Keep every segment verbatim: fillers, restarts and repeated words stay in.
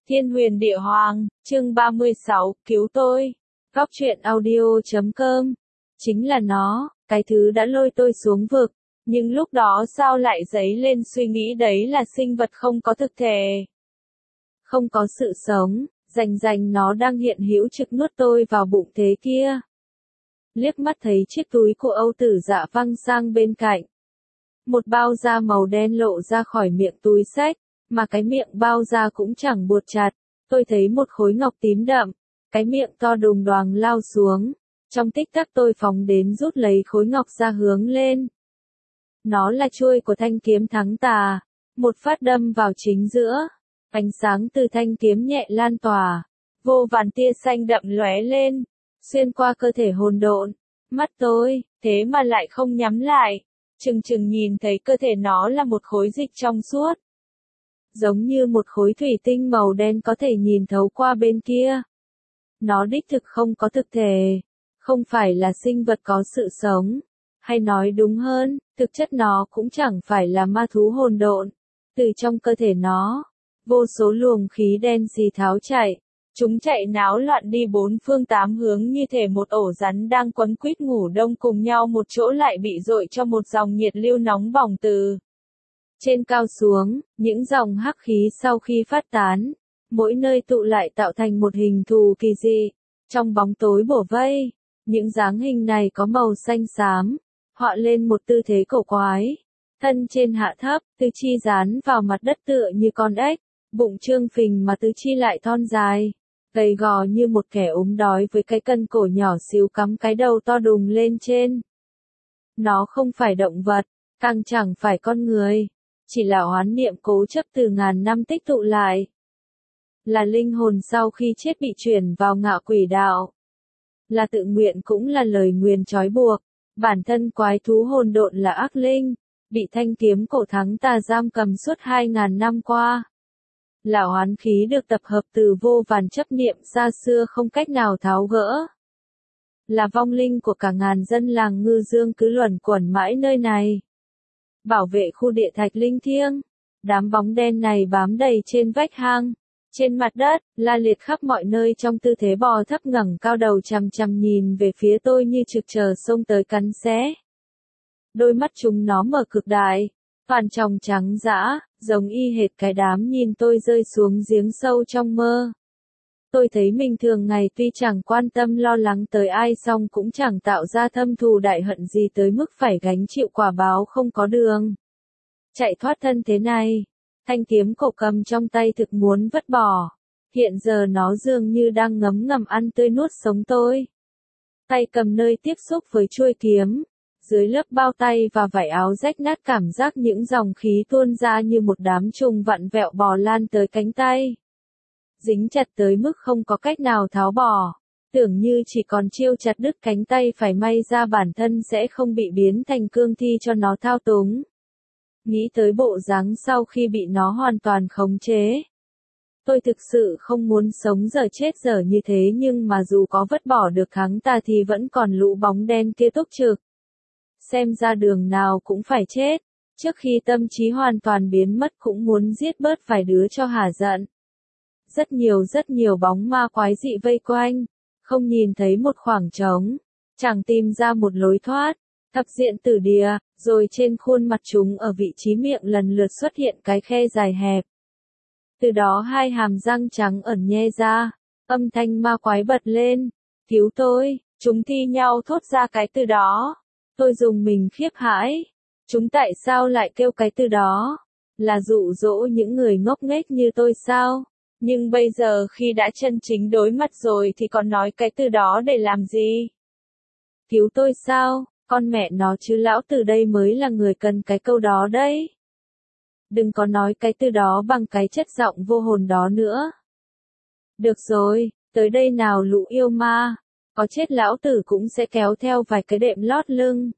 Thiên huyền địa hoàng, chương ba mươi sáu, cứu tôi. Góc truyện audio chấm com. Chính là nó, cái thứ đã lôi tôi xuống vực. Nhưng lúc đó sao lại dấy lên suy nghĩ đấy là sinh vật không có thực thể. Không có sự sống, rành rành nó đang hiện hữu trực nuốt tôi vào bụng thế kia. Liếc mắt thấy chiếc túi của Âu Tử Dạ văng sang bên cạnh. Một bao da màu đen lộ ra khỏi miệng túi xách, mà cái miệng bao da cũng chẳng buộc chặt. Tôi thấy một khối ngọc tím đậm, cái miệng to đùng đoàng lao xuống. Trong tích tắc tôi phóng đến rút lấy khối ngọc ra hướng lên. Nó là chuôi của thanh kiếm Thắng Tà, một phát đâm vào chính giữa. Ánh sáng từ thanh kiếm nhẹ lan tỏa, vô vàn tia xanh đậm lóe lên, xuyên qua cơ thể hỗn độn. Mắt tôi, thế mà lại không nhắm lại, chừng chừng nhìn thấy cơ thể nó là một khối dịch trong suốt. Giống như một khối thủy tinh màu đen có thể nhìn thấu qua bên kia. Nó đích thực không có thực thể, không phải là sinh vật có sự sống. Hay nói đúng hơn, thực chất nó cũng chẳng phải là ma thú hỗn độn. Từ trong cơ thể nó, vô số luồng khí đen xì tháo chạy. Chúng chạy náo loạn đi bốn phương tám hướng như thể một ổ rắn đang quấn quýt ngủ đông cùng nhau một chỗ lại bị dội cho một dòng nhiệt lưu nóng bỏng từ trên cao xuống. Những dòng hắc khí sau khi phát tán, mỗi nơi tụ lại tạo thành một hình thù kỳ dị. Trong bóng tối bổ vây, những dáng hình này có màu xanh xám, họa lên một tư thế cổ quái. Thân trên hạ thấp, tứ chi dán vào mặt đất tựa như con ếch, bụng trương phình mà tứ chi lại thon dài, gầy gò như một kẻ ốm đói với cái cân cổ nhỏ xíu cắm cái đầu to đùng lên trên. Nó không phải động vật, càng chẳng phải con người, chỉ là oán niệm cố chấp từ ngàn năm tích tụ lại. Là linh hồn sau khi chết bị chuyển vào ngạ quỷ đạo. Là tự nguyện cũng là lời nguyền trói buộc. Bản thân quái thú hỗn độn là ác linh, bị thanh kiếm cổ Thắng Tà giam cầm suốt hai ngàn năm qua. Là oán khí được tập hợp từ vô vàn chấp niệm xa xưa không cách nào tháo gỡ. Là vong linh của cả ngàn dân làng Ngư Dương cứ luẩn quẩn mãi nơi này. Bảo vệ khu địa thạch linh thiêng. Đám bóng đen này bám đầy trên vách hang, trên mặt đất, la liệt khắp mọi nơi trong tư thế bò thấp ngẩng cao đầu chằm chằm nhìn về phía tôi như trực chờ xông tới cắn xé. Đôi mắt chúng nó mở cực đại, toàn tròng trắng dã, giống y hệt cái đám nhìn tôi rơi xuống giếng sâu trong mơ. Tôi thấy mình thường ngày tuy chẳng quan tâm lo lắng tới ai song cũng chẳng tạo ra thâm thù đại hận gì tới mức phải gánh chịu quả báo không có đường chạy thoát thân thế này. Thanh kiếm cổ cầm trong tay thực muốn vứt bỏ. Hiện giờ nó dường như đang ngấm ngầm ăn tươi nuốt sống tôi. Tay cầm nơi tiếp xúc với chuôi kiếm. Dưới lớp bao tay và vải áo rách nát cảm giác những dòng khí tuôn ra như một đám trùng vặn vẹo bò lan tới cánh tay. Dính chặt tới mức không có cách nào tháo bỏ. Tưởng như chỉ còn chiêu chặt đứt cánh tay phải may ra bản thân sẽ không bị biến thành cương thi cho nó thao túng. Nghĩ tới bộ dáng sau khi bị nó hoàn toàn khống chế. Tôi thực sự không muốn sống giờ chết giờ như thế nhưng mà dù có vứt bỏ được Thắng Tà thì vẫn còn lũ bóng đen kia túc trực. Xem ra đường nào cũng phải chết. Trước khi tâm trí hoàn toàn biến mất cũng muốn giết bớt vài đứa cho hả giận. Rất nhiều rất nhiều bóng ma quái dị vây quanh. Không nhìn thấy một khoảng trống. Chẳng tìm ra một lối thoát. Thập diện tử địa, rồi trên khuôn mặt chúng ở vị trí miệng lần lượt xuất hiện cái khe dài hẹp. Từ đó hai hàm răng trắng ẩn nhe ra, âm thanh ma quái bật lên, cứu tôi, chúng thi nhau thốt ra cái từ đó. Tôi dùng mình khiếp hãi, chúng tại sao lại kêu cái từ đó, là dụ dỗ những người ngốc nghếch như tôi sao? Nhưng bây giờ khi đã chân chính đối mặt rồi thì còn nói cái từ đó để làm gì? Cứu tôi sao? Con mẹ nó chứ lão tử đây mới là người cần cái câu đó đấy. Đừng có nói cái từ đó bằng cái chất giọng vô hồn đó nữa. Được rồi, tới đây nào lũ yêu ma, có chết lão tử cũng sẽ kéo theo vài cái đệm lót lưng.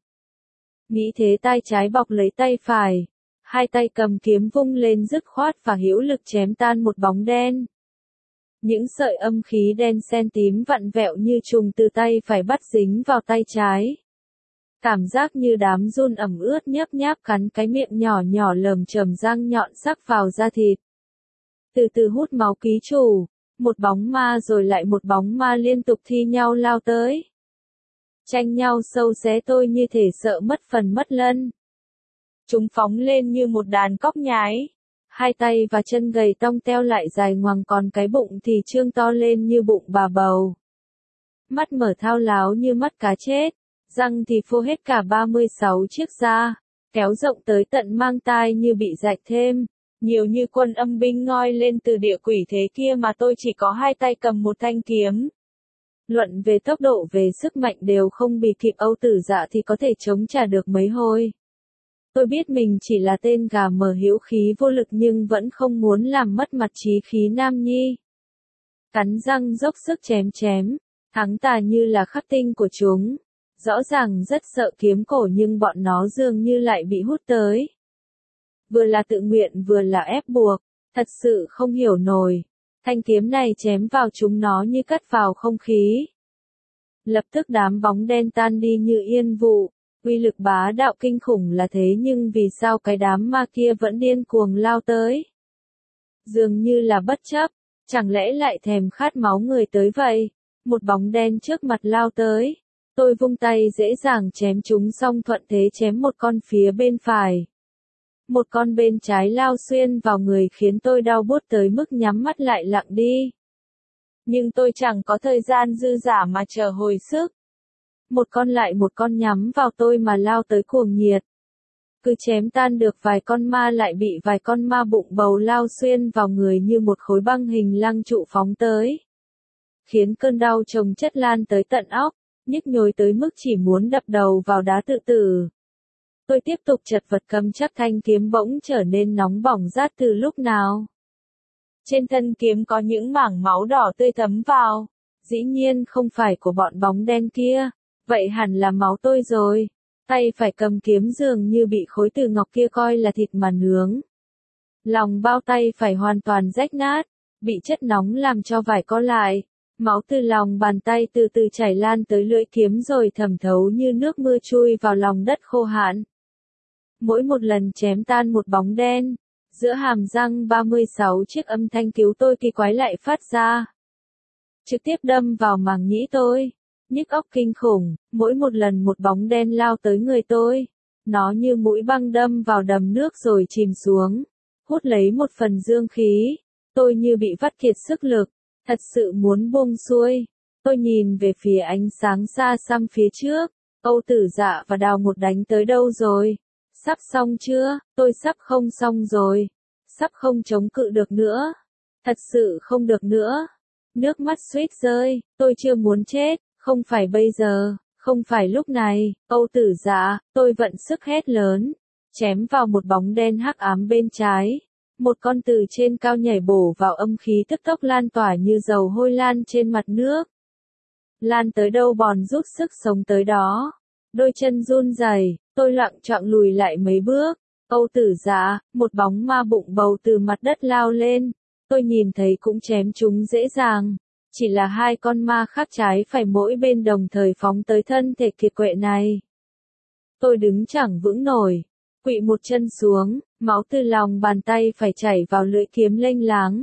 Nghĩ thế tay trái bọc lấy tay phải, hai tay cầm kiếm vung lên dứt khoát và hữu lực chém tan một bóng đen. Những sợi âm khí đen xen tím vặn vẹo như trùng từ tay phải bắt dính vào tay trái. Cảm giác như đám giun ẩm ướt nhấp nháp cắn cái miệng nhỏ nhỏ lởm chởm răng nhọn sắc vào da thịt. từ từ hút máu ký chủ. Một bóng ma rồi lại một bóng ma liên tục thi nhau lao tới. Tranh nhau sâu xé tôi như thể sợ mất phần mất lân. Chúng phóng lên như một đàn cóc nhái. Hai tay và chân gầy tông teo lại dài ngoằng, còn cái bụng thì trương to lên như bụng bà bầu. Mắt mở thao láo như mắt cá chết, răng thì phô hết cả ba mươi sáu chiếc da, kéo rộng tới tận mang tai như bị rạch thêm, nhiều như quân âm binh ngoi lên từ địa quỷ thế kia mà tôi chỉ có hai tay cầm một thanh kiếm. Luận về tốc độ về sức mạnh đều không bị kịp Âu Tử Dạ thì có thể chống trả được mấy hồi. Tôi biết mình chỉ là tên gà mờ hữu khí vô lực nhưng vẫn không muốn làm mất mặt trí khí nam nhi. Cắn răng dốc sức chém chém, thắng tà như là khắc tinh của chúng. Rõ ràng rất sợ kiếm cổ nhưng bọn nó dường như lại bị hút tới. Vừa là tự nguyện vừa là ép buộc, thật sự không hiểu nổi. Thanh kiếm này chém vào chúng nó như cắt vào không khí. Lập tức đám bóng đen tan đi như yên vụ. Uy lực bá đạo kinh khủng là thế nhưng vì sao cái đám ma kia vẫn điên cuồng lao tới? Dường như là bất chấp, chẳng lẽ lại thèm khát máu người tới vậy? Một bóng đen trước mặt lao tới. Tôi vung tay dễ dàng chém chúng xong thuận thế chém một con phía bên phải. Một con bên trái lao xuyên vào người khiến tôi đau buốt tới mức nhắm mắt lại lặng đi. Nhưng tôi chẳng có thời gian dư dả mà chờ hồi sức. Một con lại một con nhắm vào tôi mà lao tới cuồng nhiệt. Cứ chém tan được vài con ma lại bị vài con ma bụng bầu lao xuyên vào người như một khối băng hình lăng trụ phóng tới. Khiến cơn đau chồng chất lan tới tận óc, nhức nhối tới mức chỉ muốn đập đầu vào đá tự tử. Tôi tiếp tục chật vật cầm chắc thanh kiếm bỗng trở nên nóng bỏng rát từ lúc nào. Trên thân kiếm có những mảng máu đỏ tươi thấm vào. Dĩ nhiên không phải của bọn bóng đen kia. Vậy hẳn là máu tôi rồi. Tay phải cầm kiếm dường như bị khối từ ngọc kia coi là thịt mà nướng. Lòng bao tay phải hoàn toàn rách nát, bị chất nóng làm cho vải co lại. Máu từ lòng bàn tay từ từ chảy lan tới lưỡi kiếm rồi thẩm thấu như nước mưa chui vào lòng đất khô hạn. Mỗi một lần chém tan một bóng đen, giữa hàm răng ba mươi sáu chiếc âm thanh cứu tôi kỳ quái lại phát ra. Trực tiếp đâm vào màng nhĩ tôi. Nhức óc kinh khủng, mỗi một lần một bóng đen lao tới người tôi. Nó như mũi băng đâm vào đầm nước rồi chìm xuống. Hút lấy một phần dương khí. Tôi như bị vắt kiệt sức lực. Thật sự muốn buông xuôi. Tôi nhìn về phía ánh sáng xa xăm phía trước. Âu Tử Dạ và Đào Một đánh tới đâu rồi? Sắp xong chưa? Tôi sắp không xong rồi. Sắp không chống cự được nữa. Thật sự không được nữa. Nước mắt suýt rơi. Tôi chưa muốn chết. Không phải bây giờ. Không phải lúc này. Âu Tử Dạ. Tôi vận sức hét lớn. Chém vào một bóng đen hắc ám bên trái. Một con từ trên cao nhảy bổ vào âm khí tức tốc lan tỏa như dầu hôi lan trên mặt nước. Lan tới đâu bòn rút sức sống tới đó. Đôi chân run rẩy, tôi lặng choạng lùi lại mấy bước. Âu Tử Dạ, một bóng ma bụng bầu từ mặt đất lao lên. Tôi nhìn thấy cũng chém chúng dễ dàng. Chỉ là hai con ma khác trái phải mỗi bên đồng thời phóng tới thân thể kiệt quệ này. Tôi đứng chẳng vững nổi. Quỵ một chân xuống, máu từ lòng bàn tay phải chảy vào lưỡi kiếm lênh láng.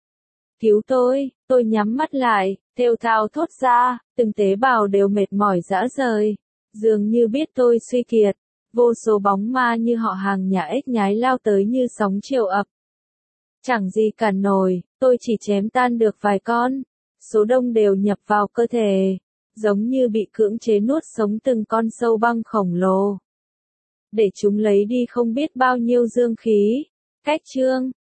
Cứu tôi, tôi nhắm mắt lại, thều thào thốt ra, từng tế bào đều mệt mỏi rã rời. Dường như biết tôi suy kiệt, vô số bóng ma như họ hàng nhà ếch nhái lao tới như sóng chiều ập. Chẳng gì cản nổi, tôi chỉ chém tan được vài con, số đông đều nhập vào cơ thể, giống như bị cưỡng chế nuốt sống từng con sâu băng khổng lồ. Để chúng lấy đi không biết bao nhiêu dương khí. Cách chương